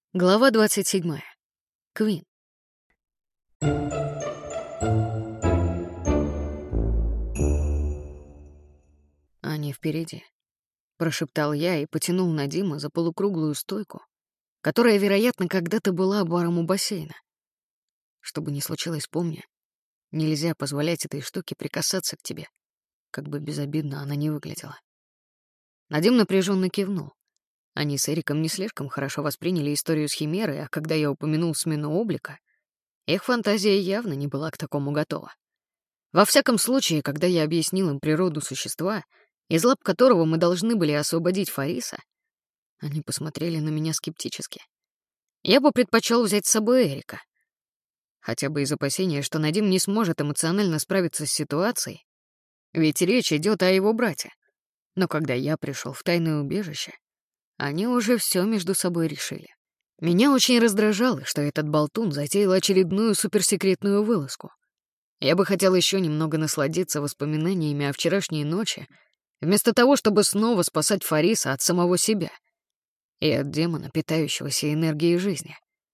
Глава 27. Квин. «Они впереди», — прошептал я и потянул Надима за полукруглую стойку, которая, вероятно, когда-то была баром у бассейна. Что бы ни случилось, помни, нельзя позволять этой штуке прикасаться к тебе, как бы безобидно она ни выглядела. Надим напряженно кивнул. Они с Эриком не слишком хорошо восприняли историю с Химерой, а когда я упомянул смену облика, их фантазия явно не была к такому готова. Во всяком случае, когда я объяснил им природу существа, из лап которого мы должны были освободить Фариса, они посмотрели на меня скептически. Я бы предпочел взять с собой Эрика. Хотя бы из опасения, что Надим не сможет эмоционально справиться с ситуацией, ведь речь идет о его брате. Но когда я пришел в тайное убежище, они уже все между собой решили. Меня очень раздражало, что этот болтун затеял очередную суперсекретную вылазку. Я бы хотел еще немного насладиться воспоминаниями о вчерашней ночи, вместо того, чтобы снова спасать Фариса от самого себя и от демона, питающегося энергией жизни.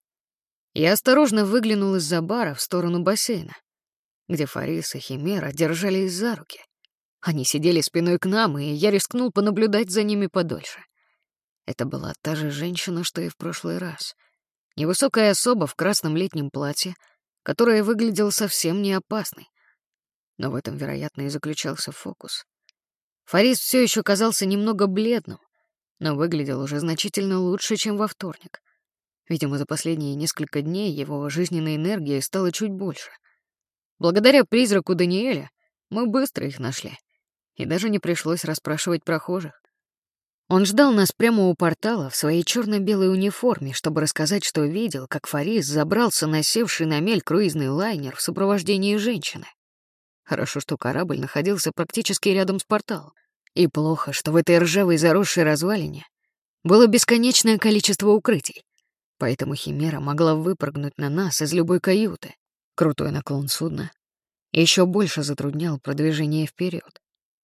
Я осторожно выглянул из-за бара в сторону бассейна, где Фарис и Химера держались за руки. Они сидели спиной к нам, и я рискнул понаблюдать за ними подольше. Это была та же женщина, что и в прошлый раз. Невысокая особа в красном летнем платье, которая выглядела совсем не опасной. Но в этом, вероятно, и заключался фокус. Фарис все еще казался немного бледным, но выглядел уже значительно лучше, чем во вторник. Видимо, за последние несколько дней его жизненной энергии стало чуть больше. Благодаря призраку Даниэля мы быстро их нашли, и даже не пришлось расспрашивать прохожих. Он ждал нас прямо у портала в своей черно-белой униформе, чтобы рассказать, что видел, как Фарис забрался на севший на мель круизный лайнер в сопровождении женщины. Хорошо, что корабль находился практически рядом с порталом. И плохо, что в этой ржавой заросшей развалине было бесконечное количество укрытий, поэтому Химера могла выпрыгнуть на нас из любой каюты. Крутой наклон судна еще больше затруднял продвижение вперед.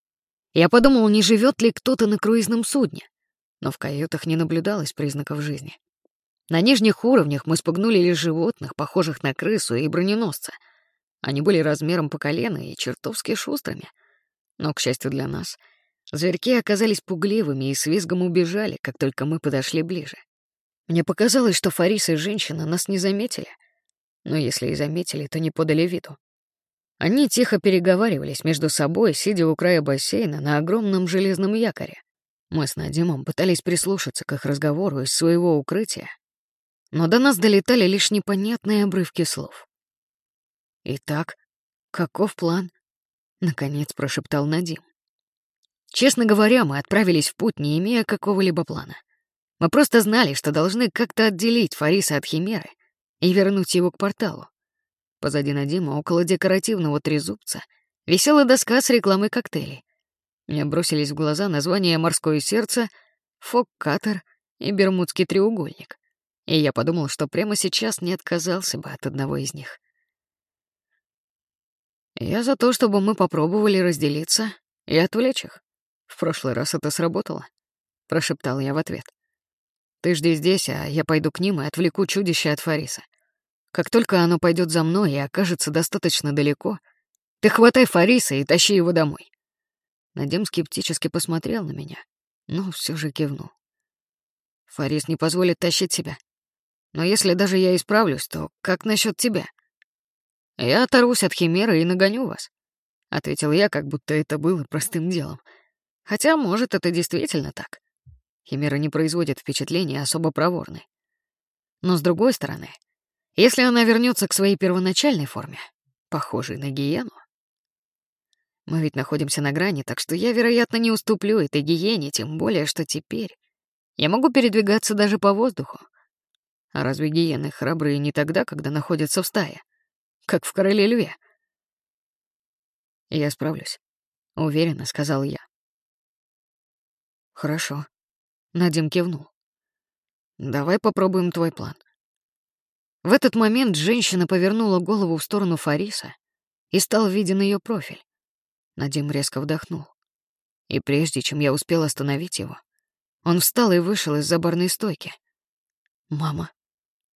Я подумал, не живет ли кто-то на круизном судне, но в каютах не наблюдалось признаков жизни. На нижних уровнях мы спугнули лишь животных, похожих на крысу и броненосца. Они были размером по колено и чертовски шустрыми. Но, к счастью для нас, зверьки оказались пугливыми и с визгом убежали, как только мы подошли ближе. Мне показалось, что Фарис и женщина нас не заметили, но если и заметили, то не подали виду. Они тихо переговаривались между собой, сидя у края бассейна на огромном железном якоре. Мы с Надимом пытались прислушаться к их разговору из своего укрытия, но до нас долетали лишь непонятные обрывки слов. «Итак, каков план?» — наконец прошептал Надим. Честно говоря, мы отправились в путь, не имея какого-либо плана. Мы просто знали, что должны как-то отделить Фариса от Химеры и вернуть его к порталу. Позади Надима, около декоративного трезубца, висела доска с рекламой коктейлей. Мне бросились в глаза названия «Морское сердце», «Фок-катер» и «Бермудский треугольник». И я подумал, что прямо сейчас не отказался бы от одного из них. «Я за то, чтобы мы попробовали разделиться и отвлечь их. В прошлый раз это сработало», — прошептал я в ответ. «Ты жди здесь, а я пойду к ним и отвлеку чудище от Фариса. Как только оно пойдет за мной и окажется достаточно далеко, ты хватай Фариса и тащи его домой». Надим скептически посмотрел на меня, но все же кивнул. «Фарис не позволит тащить себя. Но если даже я исправлюсь, то как насчет тебя?» «Я оторвусь от Химеры и нагоню вас», — ответил я, как будто это было простым делом. Хотя, может, это действительно так. Химера не производит впечатления особо проворной. Но, с другой стороны, если она вернется к своей первоначальной форме, похожей на гиену... Мы ведь находимся на грани, так что я, вероятно, не уступлю этой гиене, тем более, что теперь я могу передвигаться даже по воздуху. А разве гиены храбрые не тогда, когда находятся в стае? Как в «Короле льве»? «Я справлюсь», — уверенно сказал я. «Хорошо», — Надим кивнул. «Давай попробуем твой план». В этот момент женщина повернула голову в сторону Фариса, и стал виден ее профиль. Надим резко вдохнул. И прежде чем я успел остановить его, он встал и вышел из-за барной стойки. «Мама»,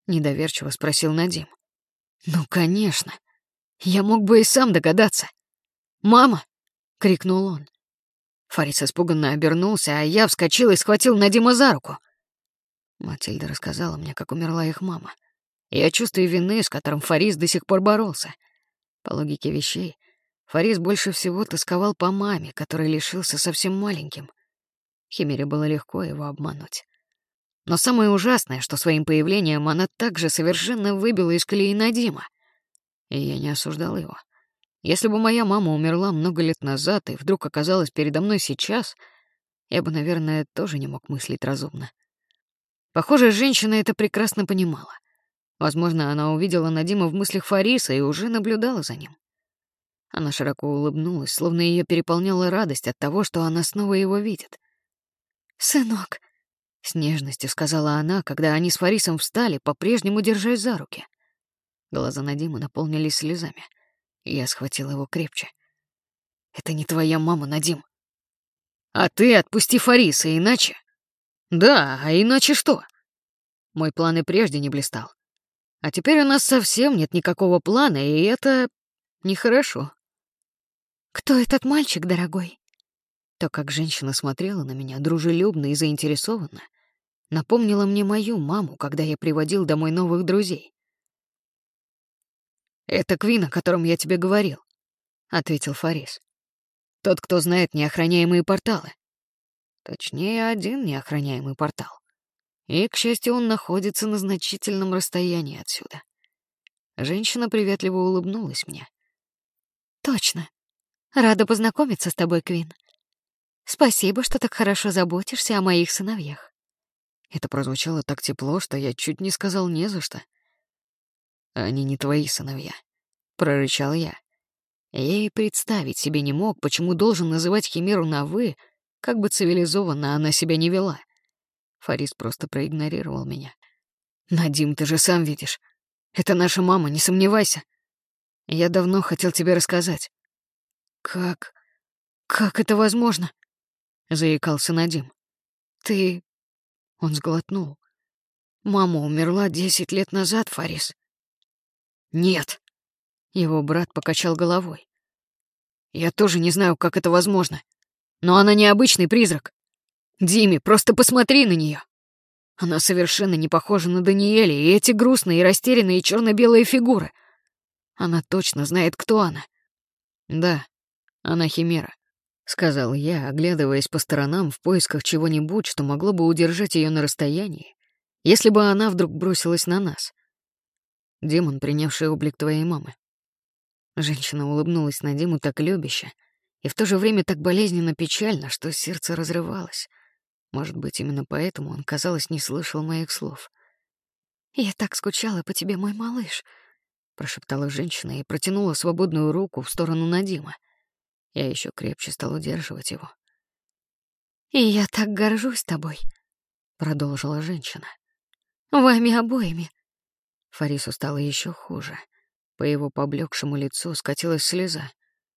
Недоверчиво спросил Надим. Ну, конечно. Я мог бы и сам догадаться. «Мама!» — крикнул он. Фарис испуганно обернулся, а я вскочил и схватил Надима за руку. Матильда рассказала мне, как умерла их мама, и о чувстве вины, с которым Фарис до сих пор боролся. По логике вещей, Фарис больше всего тосковал по маме, которой лишился совсем маленьким. Химере было легко его обмануть. Но самое ужасное, что своим появлением она также совершенно выбила из колеи Надима. И я не осуждал его. Если бы моя мама умерла много лет назад и вдруг оказалась передо мной сейчас, я бы, наверное, тоже не мог мыслить разумно. Похоже, женщина это прекрасно понимала. Возможно, она увидела Надима в мыслях Фариса и уже наблюдала за ним. Она широко улыбнулась, словно ее переполняла радость от того, что она снова его видит. «Сынок», — с нежностью сказала она, когда они с Фарисом встали, по-прежнему держась за руки. Глаза Надима наполнились слезами. Я схватил его крепче. «Это не твоя мама, Надим. А ты отпусти Фариса, иначе...» «Да, а иначе что?» Мой план и прежде не блистал. А теперь у нас совсем нет никакого плана, и это нехорошо. «Кто этот мальчик, дорогой?» То, как женщина смотрела на меня дружелюбно и заинтересованно, напомнило мне мою маму, когда я приводил домой новых друзей. «Это Квин, о котором я тебе говорил», — ответил Фарис. «Тот, кто знает неохраняемые порталы. Точнее, один неохраняемый портал. И, к счастью, он находится на значительном расстоянии отсюда». Женщина приветливо улыбнулась мне. «Точно. Рада познакомиться с тобой, Квин. Спасибо, что так хорошо заботишься о моих сыновьях». Это прозвучало так тепло, что я чуть не сказал «не за что». «Они не твои сыновья», — прорычал я. Я и представить себе не мог, почему должен называть Химеру на «вы», как бы цивилизованно она себя не вела. Фарис просто проигнорировал меня. «Надим, ты же сам видишь. Это наша мама, не сомневайся. Я давно хотел тебе рассказать». «Как это возможно?» — заикался Надим. «Ты...» — он сглотнул. «Мама умерла 10 лет назад, Фарис». «Нет», — его брат покачал головой. «Я тоже не знаю, как это возможно. Но она не обычный призрак. Дими, просто посмотри на нее. Она совершенно не похожа на Даниэля, и эти грустные и растерянные черно-белые фигуры. Она точно знает, кто она». «Да, она Химера», — сказал я, оглядываясь по сторонам в поисках чего-нибудь, что могло бы удержать ее на расстоянии, если бы она вдруг бросилась на нас. «Демон, принявший облик твоей мамы». Женщина улыбнулась Надиму так любяще и в то же время так болезненно печально, что сердце разрывалось. Может быть, именно поэтому он, казалось, не слышал моих слов. «Я так скучала по тебе, мой малыш», — прошептала женщина и протянула свободную руку в сторону Надима. Я еще крепче стал удерживать его. «И я так горжусь тобой», — продолжила женщина. «Вами обоими». Фарису стало еще хуже. По его поблекшему лицу скатилась слеза.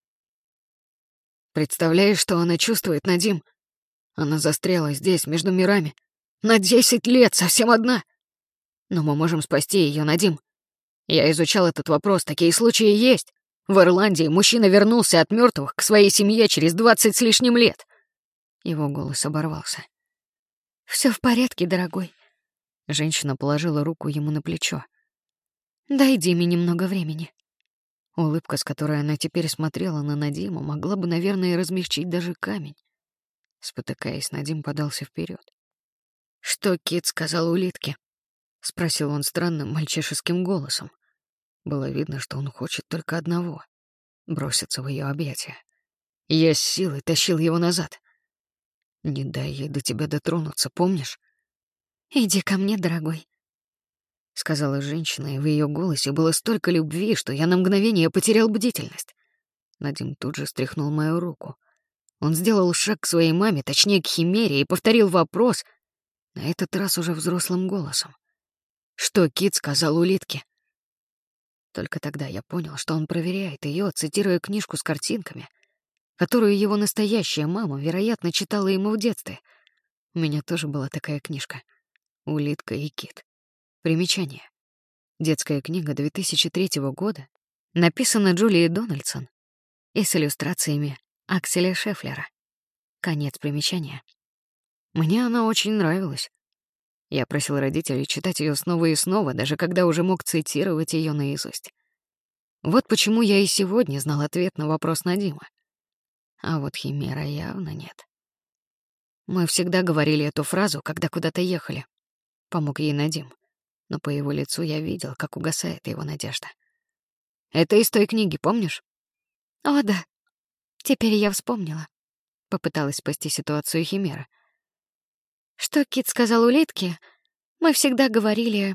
«Представляешь, что она чувствует, Надим? Она застряла здесь, между мирами. На 10 лет, совсем одна. Но мы можем спасти ее, Надим. Я изучал этот вопрос, такие случаи есть. В Ирландии мужчина вернулся от мертвых к своей семье через 20 с лишним лет». Его голос оборвался. «Все в порядке, дорогой». Женщина положила руку ему на плечо. «Дай Диме немного времени». Улыбка, с которой она теперь смотрела на Надима, могла бы, наверное, размягчить даже камень. Спотыкаясь, Надим подался вперед. «Что Кит сказал улитке?» — спросил он странным мальчишеским голосом. Было видно, что он хочет только одного — броситься в ее объятия. Я с силой тащил его назад. «Не дай ей до тебя дотронуться, помнишь?» «Иди ко мне, дорогой», — сказала женщина, и в ее голосе было столько любви, что я на мгновение потерял бдительность. Надим тут же стряхнул мою руку. Он сделал шаг к своей маме, точнее, к Химере, и повторил вопрос, на этот раз уже взрослым голосом. «Что Кит сказал улитке?» Только тогда я понял, что он проверяет ее, цитируя книжку с картинками, которую его настоящая мама, вероятно, читала ему в детстве. У меня тоже была такая книжка «Улитка и кит». Примечание. Детская книга 2003 года, написана Джулией Дональдсон и с иллюстрациями Акселя Шефлера. Конец примечания. Мне она очень нравилась. Я просил родителей читать ее снова и снова, даже когда уже мог цитировать ее наизусть. Вот почему я и сегодня знал ответ на вопрос Надима. А вот Химера явно нет. Мы всегда говорили эту фразу, когда куда-то ехали. Помог ей Надим. Но по его лицу я видел, как угасает его надежда. Это из той книги, помнишь? О, да. Теперь я вспомнила. Попыталась спасти ситуацию Химера. Что Кит сказал улитке, мы всегда говорили...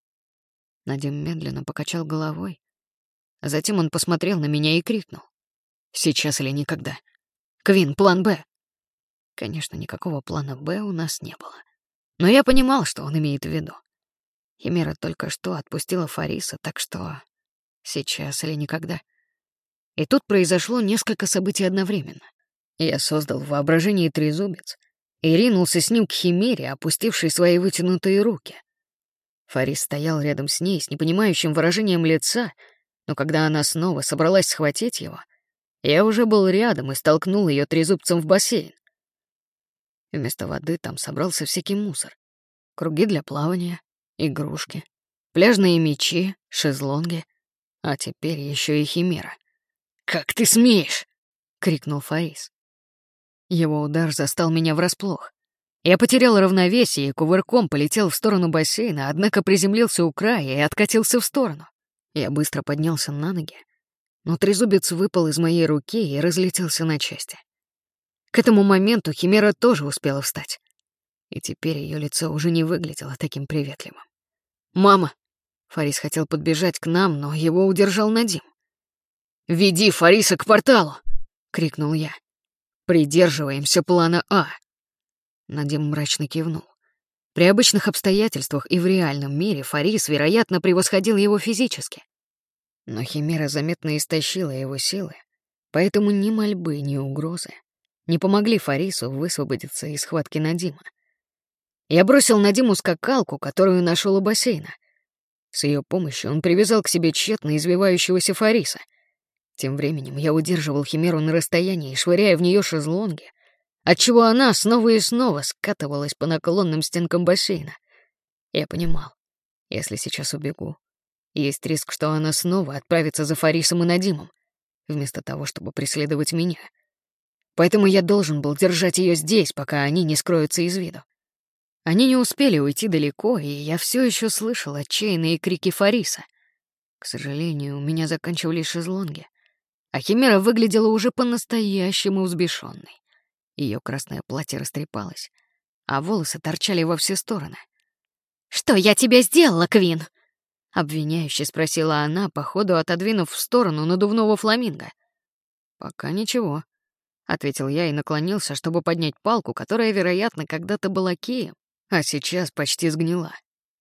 Надим медленно покачал головой. А затем он посмотрел на меня и крикнул. Сейчас или никогда. Квин, план «Б». Конечно, никакого плана «Б» у нас не было. Но я понимал, что он имеет в виду. Химера только что отпустила Фариса, так что сейчас или никогда. И тут произошло несколько событий одновременно. Я создал в воображении трезубец и ринулся с ним к Химере, опустившей свои вытянутые руки. Фарис стоял рядом с ней с непонимающим выражением лица, но когда она снова собралась схватить его, я уже был рядом и столкнул ее трезубцем в бассейн. Вместо воды там собрался всякий мусор. Круги для плавания, игрушки, пляжные мячи, шезлонги, а теперь еще и Химера. «Как ты смеешь!» — крикнул Фарис. Его удар застал меня врасплох. Я потерял равновесие и кувырком полетел в сторону бассейна, однако приземлился у края и откатился в сторону. Я быстро поднялся на ноги, но трезубец выпал из моей руки и разлетелся на части. К этому моменту Химера тоже успела встать, и теперь ее лицо уже не выглядело таким приветливым. «Мама!» — Фарис хотел подбежать к нам, но его удержал Надим. «Веди Фариса к порталу!» — крикнул я. «Придерживаемся плана А». Надим мрачно кивнул. При обычных обстоятельствах и в реальном мире Фарис, вероятно, превосходил его физически. Но Химера заметно истощила его силы, поэтому ни мольбы, ни угрозы не помогли Фарису высвободиться из схватки Надима. Я бросил Надиму скакалку, которую нашел у бассейна. С ее помощью он привязал к себе тщетно извивающегося Фариса. Тем временем я удерживал Химеру на расстоянии, швыряя в нее шезлонги, отчего она снова и снова скатывалась по наклонным стенкам бассейна. Я понимал, если сейчас убегу, есть риск, что она снова отправится за Фарисом и Надимом, вместо того, чтобы преследовать меня. Поэтому я должен был держать ее здесь, пока они не скроются из виду. Они не успели уйти далеко, и я все еще слышал отчаянные крики Фариса. К сожалению, у меня заканчивались шезлонги, а Химера выглядела уже по-настоящему взбешенной. Ее красное платье растрепалось, а волосы торчали во все стороны. «Что я тебе сделала, Квин?» — обвиняюще спросила она, походу отодвинув в сторону надувного фламинго. «Пока ничего», — ответил я и наклонился, чтобы поднять палку, которая, вероятно, когда-то была кием, а сейчас почти сгнила.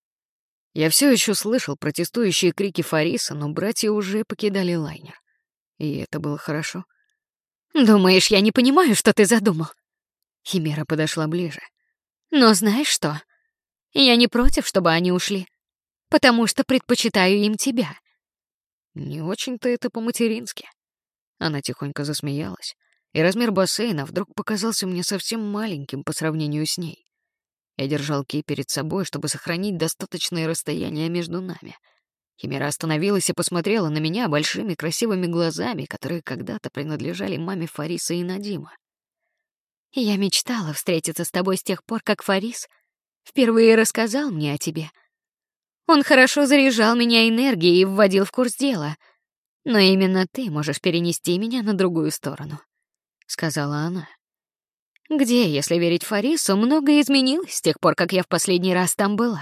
Я все еще слышал протестующие крики Фариса, но братья уже покидали лайнер. И это было хорошо. «Думаешь, я не понимаю, что ты задумал?» Химера подошла ближе. «Но знаешь что? Я не против, чтобы они ушли, потому что предпочитаю им тебя». Не очень-то это по-матерински. Она тихонько засмеялась, и размер бассейна вдруг показался мне совсем маленьким по сравнению с ней. Я держал Ки перед собой, чтобы сохранить достаточное расстояние между нами. Химера остановилась и посмотрела на меня большими красивыми глазами, которые когда-то принадлежали маме Фариса и Надима. «Я мечтала встретиться с тобой с тех пор, как Фарис впервые рассказал мне о тебе. Он хорошо заряжал меня энергией и вводил в курс дела. Но именно ты можешь перенести меня на другую сторону», — сказала она. «Где, если верить Фарису, многое изменилось с тех пор, как я в последний раз там была.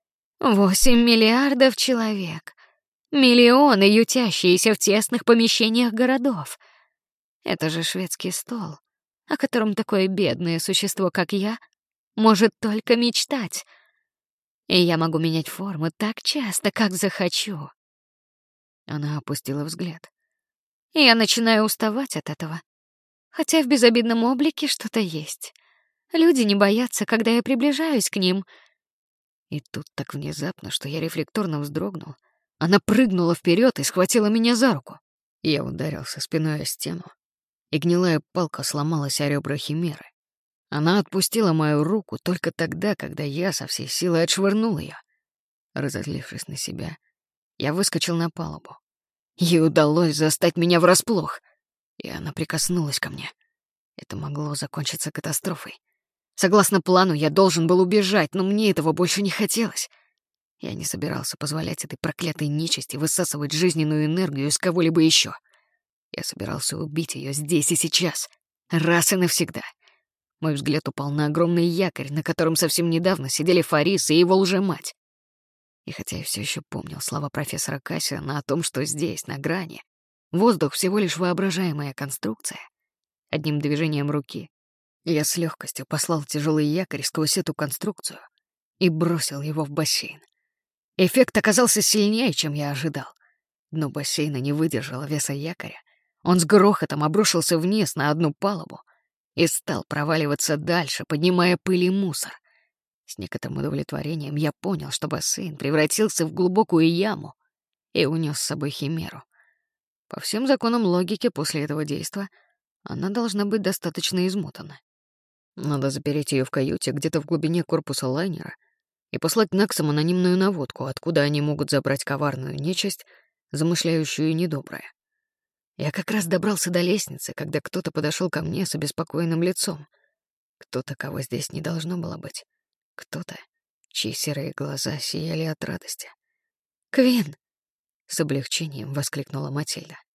8 миллиардов человек, миллионы, ютящиеся в тесных помещениях городов. Это же шведский стол, о котором такое бедное существо, как я, может только мечтать. И я могу менять форму так часто, как захочу». Она опустила взгляд. Я начинаю уставать от этого. Хотя в безобидном облике что-то есть. Люди не боятся, когда я приближаюсь к ним. И тут так внезапно, что я рефлекторно вздрогнул, она прыгнула вперед и схватила меня за руку. Я ударился спиной о стену, и гнилая палка сломалась о ребра химеры. Она отпустила мою руку только тогда, когда я со всей силы отшвырнул ее. Разозлившись на себя, я выскочил на палубу. Ей удалось застать меня врасплох, и она прикоснулась ко мне. Это могло закончиться катастрофой. Согласно плану, я должен был убежать, но мне этого больше не хотелось. Я не собирался позволять этой проклятой нечисти высасывать жизненную энергию из кого-либо еще. Я собирался убить ее здесь и сейчас, раз и навсегда. Мой взгляд упал на огромный якорь, на котором совсем недавно сидели Фарис и его лжемать. И хотя я все еще помнил слова профессора Кассиана о том, что здесь, на грани, воздух всего лишь воображаемая конструкция, одним движением руки я с легкостью послал тяжелый якорь сквозь эту конструкцию и бросил его в бассейн. Эффект оказался сильнее, чем я ожидал. Дно бассейна не выдержало веса якоря. Он с грохотом обрушился вниз на одну палубу и стал проваливаться дальше, поднимая пыль и мусор. С некоторым удовлетворением я понял, что бассейн превратился в глубокую яму и унес с собой химеру. По всем законам логики после этого действа она должна быть достаточно измотана. Надо запереть ее в каюте где-то в глубине корпуса лайнера и послать Наксам анонимную наводку, откуда они могут забрать коварную нечисть, замышляющую недоброе. Я как раз добрался до лестницы, когда кто-то подошел ко мне с обеспокоенным лицом. Кто-то, кого здесь не должно было быть. Кто-то, чьи серые глаза сияли от радости. «Квин!» — с облегчением воскликнула Матильда.